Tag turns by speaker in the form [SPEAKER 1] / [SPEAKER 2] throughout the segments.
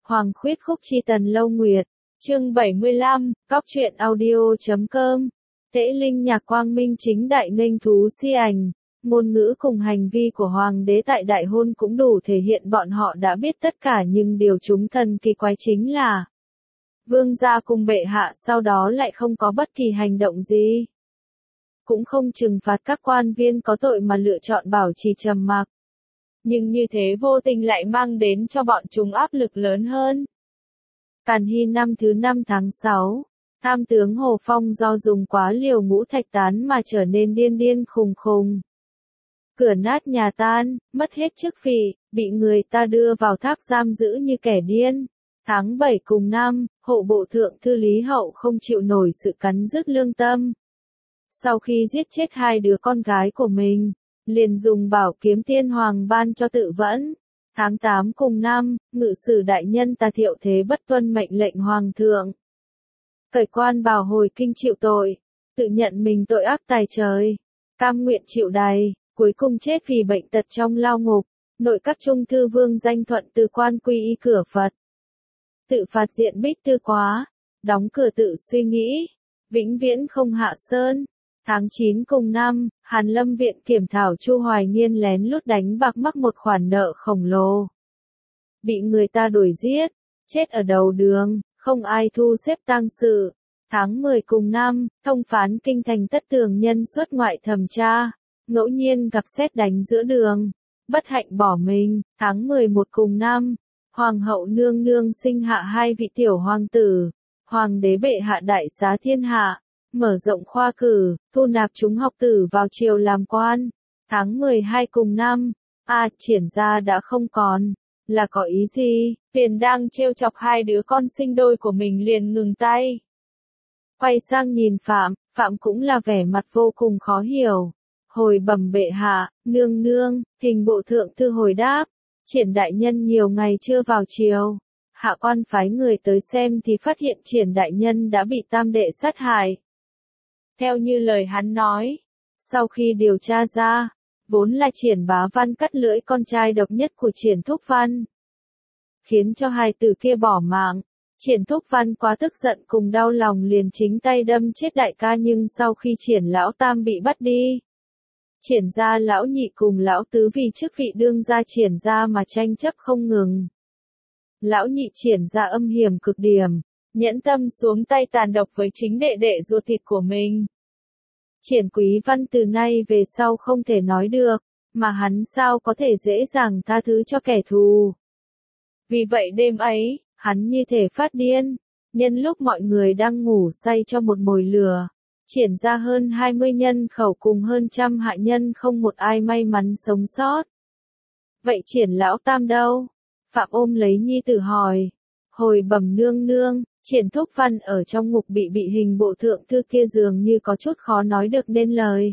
[SPEAKER 1] Hoàng khuyết khúc chi tần lâu nguyệt, chương 75, cóc truyện audio.com, Tễ Linh nhạc quang minh chính đại nghênh thú si ảnh, ngôn ngữ cùng hành vi của hoàng đế tại đại hôn cũng đủ thể hiện bọn họ đã biết tất cả, nhưng điều chúng thần kỳ quái chính là vương gia cùng bệ hạ sau đó lại không có bất kỳ hành động gì. Cũng không trừng phạt các quan viên có tội mà lựa chọn bảo trì trầm mặc. Nhưng như thế vô tình lại mang đến cho bọn chúng áp lực lớn hơn. Càn Hy năm thứ 5 tháng 6, tham tướng Hồ Phong do dùng quá liều ngũ thạch tán mà trở nên điên điên khùng khùng. Cửa nát nhà tan, mất hết chức vị, bị người ta đưa vào tháp giam giữ như kẻ điên. Tháng 7 cùng năm, hộ bộ thượng thư Lý Hậu không chịu nổi sự cắn rứt lương tâm. Sau khi giết chết 2 đứa con gái của mình, liền dùng bảo kiếm tiên hoàng ban cho tự vẫn. Tháng 8 cùng năm, ngự sử đại nhân Tà Thiệu Thế bất tuân mệnh lệnh hoàng thượng. Cởi quan bào hồi kinh chịu tội, tự nhận mình tội ác tài trời, cam nguyện chịu đày, cuối cùng chết vì bệnh tật trong lao ngục. Nội các trung thư Vương Danh Thuận từ quan quy y cửa Phật. Tự phạt diện bích tư quá, đóng cửa tự suy nghĩ, vĩnh viễn không hạ sơn. Tháng 9 cùng năm, Hàn Lâm viện kiểm thảo Chu Hoài Nghiên lén lút đánh bạc mắc một khoản nợ khổng lồ. Bị người ta đuổi giết, chết ở đầu đường, không ai thu xếp tang sự. Tháng 10 cùng năm, thông phán kinh thành Tất Tường nhân xuất ngoại thẩm tra, ngẫu nhiên gặp sét đánh giữa đường, bất hạnh bỏ mình. Tháng 11 cùng năm, Hoàng hậu nương nương sinh hạ 2 vị tiểu hoàng tử, hoàng đế bệ hạ đại xá thiên hạ. Mở rộng khoa cử, thu nạp chúng học tử vào triều làm quan. Tháng 12 cùng năm, Triển gia đã không còn. Là có ý gì? Tiền đang trêu chọc 2 đứa con sinh đôi của mình liền ngừng tay. Quay sang nhìn Phạm cũng là vẻ mặt vô cùng khó hiểu. Hồi bẩm bệ hạ, nương nương, hình bộ thượng thư hồi đáp. Triển đại nhân nhiều ngày chưa vào triều. Hạ quan phái người tới xem thì phát hiện Triển đại nhân đã bị tam đệ sát hại. Theo như lời hắn nói, sau khi điều tra ra, vốn là Triển Bá Văn cắt lưỡi con trai độc nhất của Triển Thúc Văn, khiến cho 2 tử kia bỏ mạng. Triển Thúc Văn quá tức giận cùng đau lòng liền chính tay đâm chết đại ca, nhưng sau khi Triển lão tam bị bắt đi, Triển gia lão nhị cùng lão tứ vì chức vị đương gia Triển gia mà tranh chấp không ngừng. Lão nhị Triển gia âm hiểm cực điểm, nhẫn tâm xuống tay tàn độc với chính đệ đệ ruột thịt của mình. Triển Quý Văn từ nay về sau không thể nói được, mà hắn sao có thể dễ dàng tha thứ cho kẻ thù. Vì vậy đêm ấy, hắn như thể phát điên, nhân lúc mọi người đang ngủ say cho một mồi lửa, triển ra hơn 20 nhân khẩu cùng hơn 100 hạ nhân, không một ai may mắn sống sót. Vậy Triển lão tam đâu? Phạm ôm lấy nhi tử hỏi. Hồi bẩm nương nương, Triển Thúc Văn ở trong ngục bị hình bộ thượng thư kia dường như có chút khó nói được nên lời.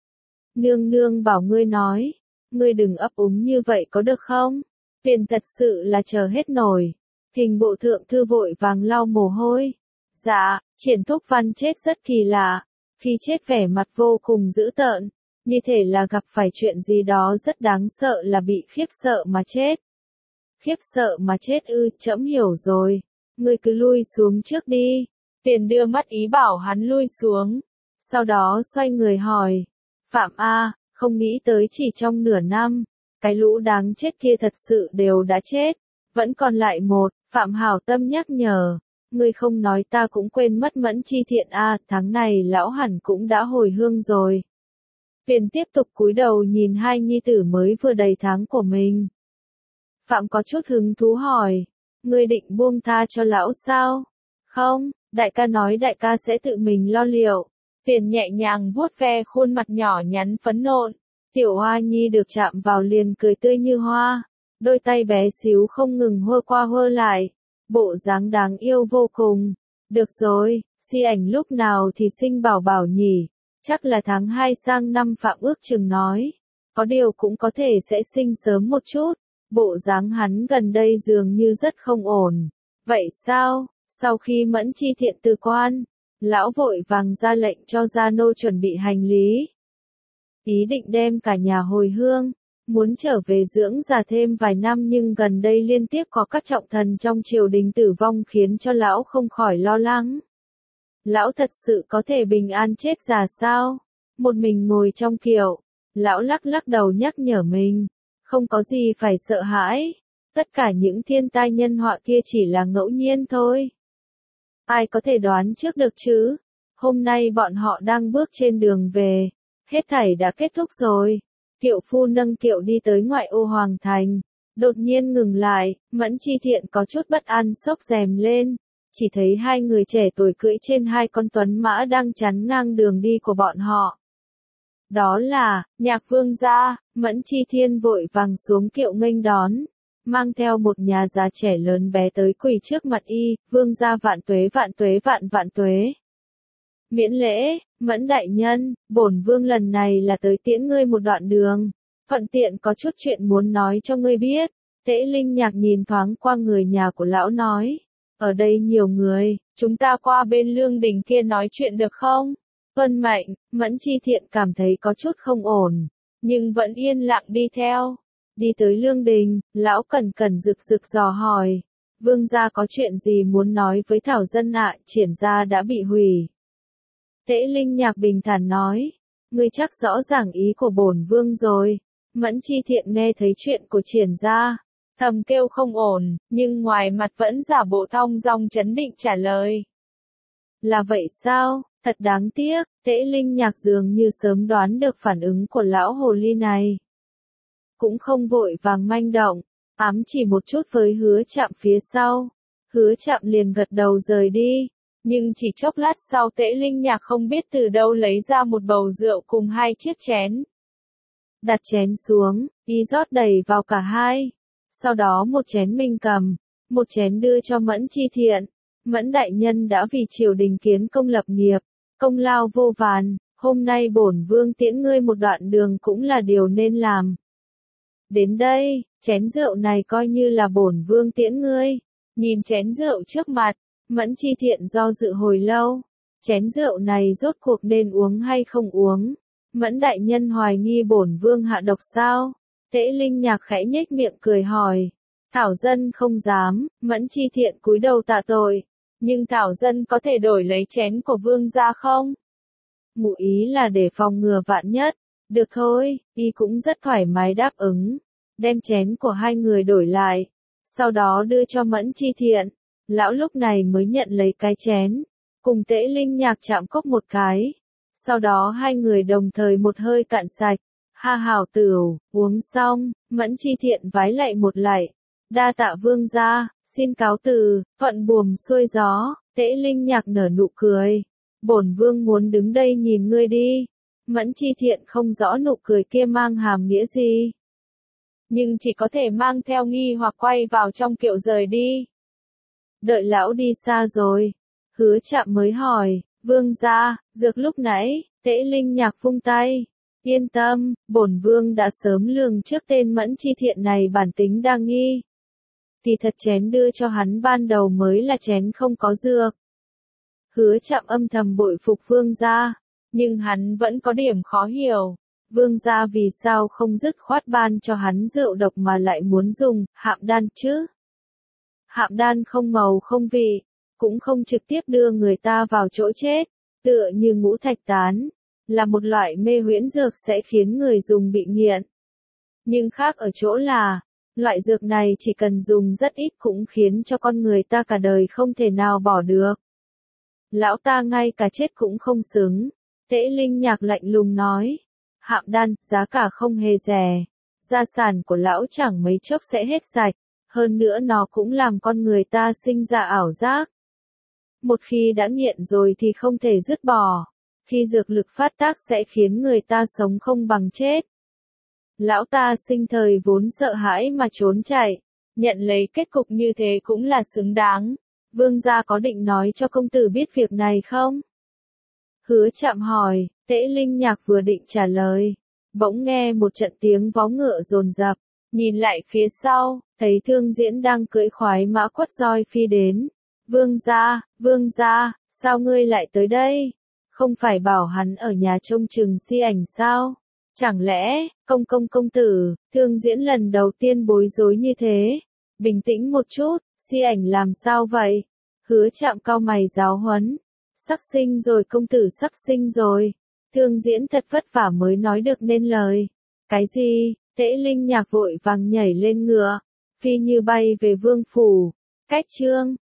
[SPEAKER 1] Nương nương bảo ngươi nói, ngươi đừng ấp úng như vậy có được không? Phiền thật sự là chờ hết nổi. Hình bộ thượng thư vội vàng lau mồ hôi. Dạ, Triển Thúc Văn chết rất kỳ lạ, khi chết vẻ mặt vô cùng dữ tợn, như thể là gặp phải chuyện gì đó rất đáng sợ, là bị khiếp sợ mà chết. Khiếp sợ mà chết ư? Trẫm hiểu rồi. Ngươi cứ lui xuống trước đi. Tiền đưa mắt ý bảo hắn lui xuống. Sau đó xoay người hỏi. Phạm không nghĩ tới chỉ trong nửa năm, cái lũ đáng chết kia thật sự đều đã chết. Vẫn còn lại một. Phạm hảo tâm nhắc nhở. Ngươi không nói ta cũng quên mất Mẫn Chi Thiện tháng này lão hẳn cũng đã hồi hương rồi. Tiền tiếp tục cúi đầu nhìn 2 nhi tử mới vừa đầy tháng của mình. Phạm có chút hứng thú hỏi. Ngươi định buông tha cho lão sao? Không, đại ca nói đại ca sẽ tự mình lo liệu. Tiền nhẹ nhàng vuốt ve khuôn mặt nhỏ nhắn phấn nộn. Tiểu Hoa Nhi được chạm vào liền cười tươi như hoa. Đôi tay bé xíu không ngừng hơ qua hơ lại. Bộ dáng đáng yêu vô cùng. Được rồi, si ảnh lúc nào thì sinh bảo bảo nhỉ? Chắc là tháng 2 sang năm, Phạm ước chừng nói. Có điều cũng có thể sẽ sinh sớm một chút. Bộ dáng hắn gần đây dường như rất không ổn. Vậy sao? Sau khi Mẫn Chi Thiện từ quan, lão vội vàng ra lệnh cho gia nô chuẩn bị hành lý. Ý định đem cả nhà hồi hương. muốn trở về dưỡng già thêm vài năm, nhưng gần đây liên tiếp có các trọng thần trong triều đình tử vong khiến cho lão không khỏi lo lắng. Lão thật sự có thể bình an chết già sao? Một mình ngồi trong kiệu, lão lắc lắc đầu nhắc nhở mình, không có gì phải sợ hãi, tất cả những thiên tai nhân họa kia chỉ là ngẫu nhiên thôi. Ai có thể đoán trước được chứ? Hôm nay bọn họ đang bước trên đường về, hết thảy đã kết thúc rồi. Kiệu phu nâng kiệu đi tới ngoại ô Hoàng Thành, đột nhiên ngừng lại, Mẫn Chi Thiện có chút bất an xốc rèm lên, chỉ thấy hai người trẻ tuổi cưỡi trên hai con tuấn mã đang chắn ngang đường đi của bọn họ. Đó là Nhạc Vương gia. Mẫn Chi Thiên vội vàng xuống kiệu nghênh đón, mang theo một nhà già trẻ lớn bé tới quỳ trước mặt y, vương gia vạn tuế vạn tuế vạn vạn tuế. Miễn lễ, Mẫn đại nhân, bổn vương lần này là tới tiễn ngươi một đoạn đường, thuận tiện có chút chuyện muốn nói cho ngươi biết. Tễ Linh Nhạc nhìn thoáng qua người nhà của lão nói, ở đây nhiều người, chúng ta qua bên Lương Đình kia nói chuyện được không? Tuân mệnh. Mẫn Chi Thiện cảm thấy có chút không ổn, nhưng vẫn yên lặng đi theo. Đi tới Lương Đình, lão cẩn cẩn rực rực dò hỏi, vương gia có chuyện gì muốn nói với Thảo dân ạ? Triển gia đã bị hủy. Tễ Linh Nhạc bình thản nói, ngươi chắc rõ ràng ý của bổn vương rồi. Mẫn Chi Thiện nghe thấy chuyện của Triển gia, thầm kêu không ổn, nhưng ngoài mặt vẫn giả bộ thong dong trấn định trả lời. Là vậy sao? Thật đáng tiếc. Tễ Linh Nhạc dường như sớm đoán được phản ứng của lão hồ ly này, cũng không vội vàng manh động, ám chỉ một chút với Hứa Trạm phía sau. Hứa Trạm liền gật đầu rời đi, nhưng chỉ chốc lát sau Tễ Linh Nhạc không biết từ đâu lấy ra một bầu rượu cùng hai chiếc chén. Đặt chén xuống, y rót đầy vào cả hai, sau đó một chén mình cầm, một chén đưa cho Mẫn Chi Thiện. Mẫn đại nhân đã vì triều đình kiến công lập nghiệp, công lao vô vàn, hôm nay bổn vương tiễn ngươi một đoạn đường cũng là điều nên làm. Đến đây, chén rượu này coi như là bổn vương tiễn ngươi. Nhìn chén rượu trước mặt, Mẫn Chi Thiện do dự hồi lâu, chén rượu này rốt cuộc nên uống hay không uống? Mẫn đại nhân hoài nghi bổn vương hạ độc sao? Tễ Linh Nhạc khẽ nhếch miệng cười hỏi. Thảo dân không dám. Mẫn Chi Thiện cúi đầu tạ tội, nhưng Thảo dân có thể đổi lấy chén của vương gia không? Ngụ ý là để phòng ngừa vạn nhất. Được thôi, y cũng rất thoải mái đáp ứng, đem chén của hai người đổi lại, sau đó đưa cho Mẫn Chi Thiện. Lão lúc này mới nhận lấy cái chén, cùng Tễ Linh Nhạc chạm cốc một cái, sau đó hai người đồng thời một hơi cạn sạch. Ha hảo tửu, uống xong, Mẫn Chi Thiện vái lạy một lạy, đa tạ vương gia, xin cáo từ. Thuận buồm xuôi gió. Tễ Linh Nhạc nở nụ cười, bổn vương muốn đứng đây nhìn ngươi đi. Mẫn Chi Thiện không rõ nụ cười kia mang hàm nghĩa gì, nhưng chỉ có thể mang theo nghi hoặc quay vào trong kiệu rời đi. Đợi lão đi xa rồi, Hứa Trạm mới hỏi, vương gia, dược lúc nãy. Tễ Linh Nhạc vung tay, yên tâm, bổn vương đã sớm lường trước tên Mẫn Chi Thiện này bản tính đa nghi. Thì thật chén đưa cho hắn ban đầu mới là chén không có dược. Hứa Trạm âm thầm bội phục vương gia, nhưng hắn vẫn có điểm khó hiểu. Vương gia vì sao không dứt khoát ban cho hắn rượu độc mà lại muốn dùng hạm đan chứ? Hạm đan không màu không vị, cũng không trực tiếp đưa người ta vào chỗ chết, tựa như ngũ thạch tán, là một loại mê huyễn dược sẽ khiến người dùng bị nghiện. Nhưng khác ở chỗ là, loại dược này chỉ cần dùng rất ít cũng khiến cho con người ta cả đời không thể nào bỏ được. Lão ta ngay cả chết cũng không xứng. Tễ Linh Nhạc lạnh lùng nói, hạm đan, giá cả không hề rẻ, gia sản của lão chẳng mấy chốc sẽ hết sạch, hơn nữa nó cũng làm con người ta sinh ra ảo giác. Một khi đã nghiện rồi thì không thể dứt bỏ, khi dược lực phát tác sẽ khiến người ta sống không bằng chết. Lão ta sinh thời vốn sợ hãi mà trốn chạy, nhận lấy kết cục như thế cũng là xứng đáng. Vương gia có định nói cho công tử biết việc này không? Hứa Trạm hỏi. Tễ Linh Nhạc vừa định trả lời, bỗng nghe một trận tiếng vó ngựa dồn dập, nhìn lại phía sau, thấy Thương Diễn đang cưỡi khoái mã quất roi phi đến. Vương gia, sao ngươi lại tới đây? Không phải bảo hắn ở nhà trông chừng Si Ảnh sao? Chẳng lẽ, công tử, Thương Diễn lần đầu tiên bối rối như thế. Bình tĩnh một chút, Si Ảnh làm sao vậy? Hứa Trạm cau mày giáo huấn. Sắp sinh rồi công tử, sắp sinh rồi. Thương Diễn thật vất vả mới nói được nên lời. Cái gì? Tễ Linh Nhạc vội vàng nhảy lên ngựa, phi như bay về vương phủ. Cách chương